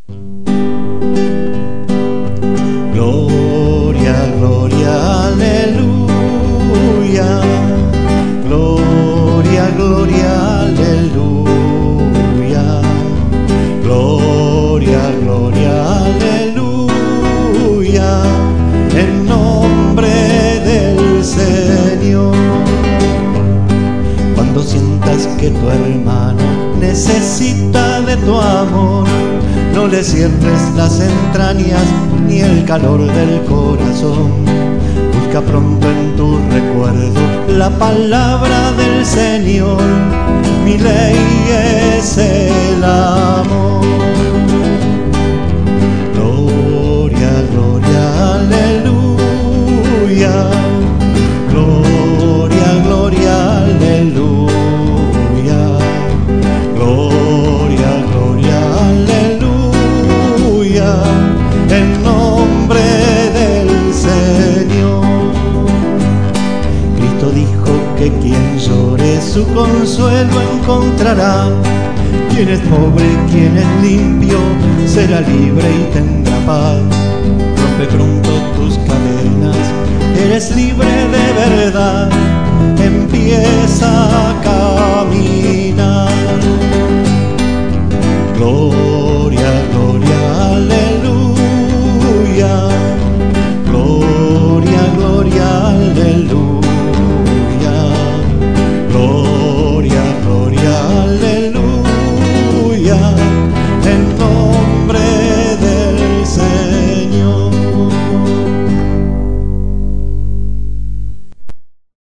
Gloria, gloria, aleluya. Gloria, gloria, aleluya. Gloria, gloria, aleluya. En nombre del Señor. Cuando sientas que tu hermano necesita de tu amor, no le cierres las entrañas ni el calor del corazón. Busca pronto en tu recuerdo la palabra del Señor. Mi ley es el amor. Gloria, gloria, aleluya. Gloria, gloria, aleluya. Gloria, gloria, aleluya. En nombre del Señor. Cristo dijo que quien llore su consuelo encontrará. Quien es pobre, quien es limpio, será libre y tendrá paz. Rompe pronto tus cadenas, eres libre de verdad. Empieza a